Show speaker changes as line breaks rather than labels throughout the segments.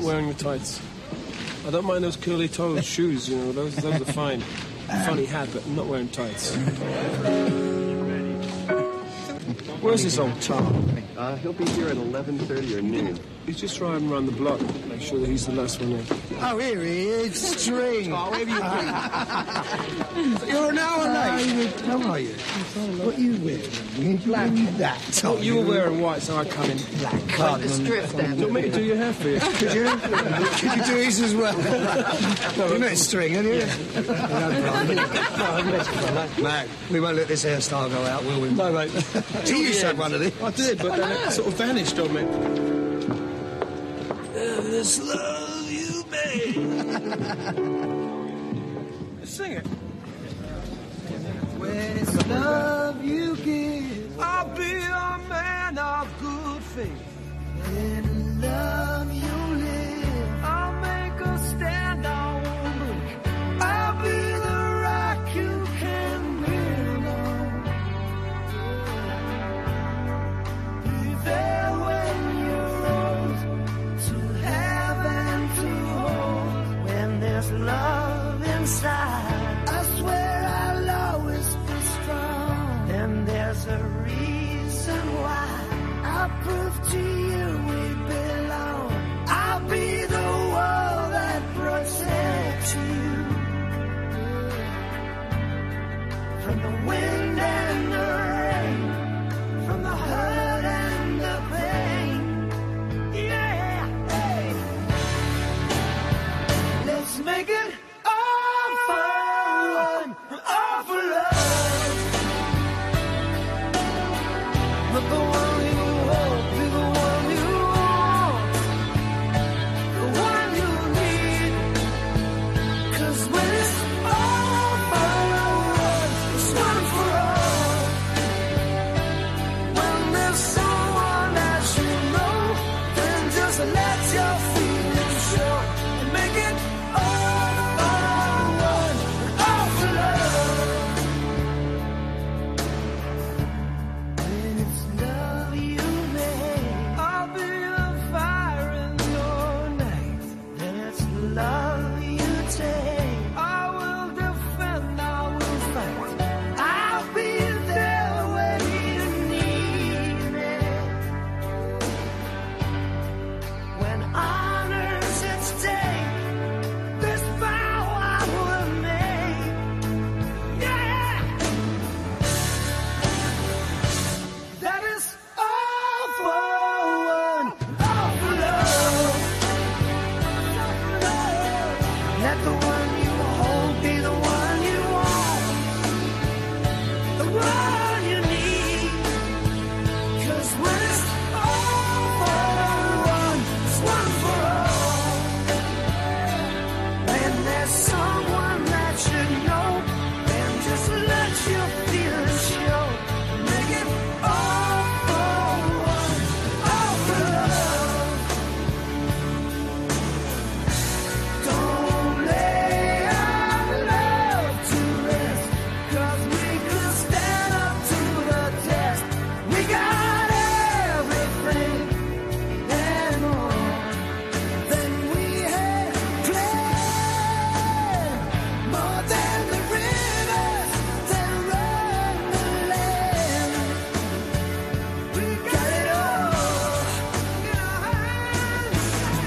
wearing the tights. I don't mind those curly toed shoes, you know, those are fine. Funny hat, but I'm not wearing tights. Where's this old Tom?
He'll be here at 11:30 or noon.
He's just riding around the block. Make sure that he's the last one in.
Oh, here he is, String.
Oh, where have you been?
You're an hour late. How are you? What are you wearing? In black. That, Tom.
You were wearing white, so I come in black.
Like
the strip, then.
Do you want me to do your hair for you?
Could you? Could you do his as well? You met String, haven't you? No, we won't let this hairstyle go out, will we?
No, mate.
You used to have one of these.
I did, but then it sort of vanished on me.
This love you made.
Sing it.
When it's love you give,
I'll be a man of good faith.
when love you live,
I'll make a stand, I won't break. I'll be the rock you can build on. Be there when you're old, to have and to hold. When there's love inside, I swear I'll always be strong. Then there's a reason why I'll prove to you we belong. I'll be the wall that protects you from the wind and the rain, from the hurt and the pain. Yeah, hey. Let's make it all for one, all for love. Not the one you hold, be the one you want, the one you need. 'Cause when it's all for one, it's one for all. When there's someone that you know, then just let your feelings show and make it all for one, all for love. When it's love you make, I'll be a fire in your night. Then it's love you take, I will defend, I will fight. I'll be there when you need me. When honor's at stake, this vow I will make. Yeah. That is all for one, all for love. Let the one you hold be the one you want, the one you need. 'Cause when it's all for one, it's one for all. When there's someone that you know, then just let your feelings show. Make it all for one, all for love. Don't lay our love to rest, 'cause we could stand up to the test. We got everything and more than we had planned. More than the rivers that run the land. We got it all in our hands.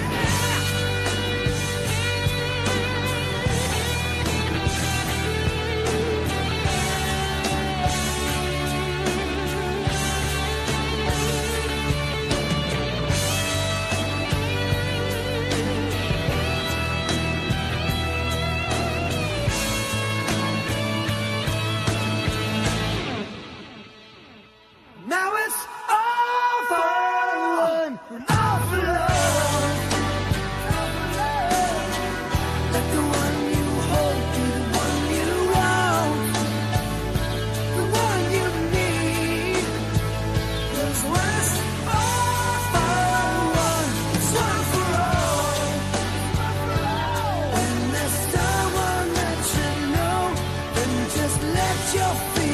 Now it's all for one, and all for love. Let the one you hold be the one you want, the one you need. 'Cause when it's all for one, it's one for all. When there's someone that you know, then just let your feelings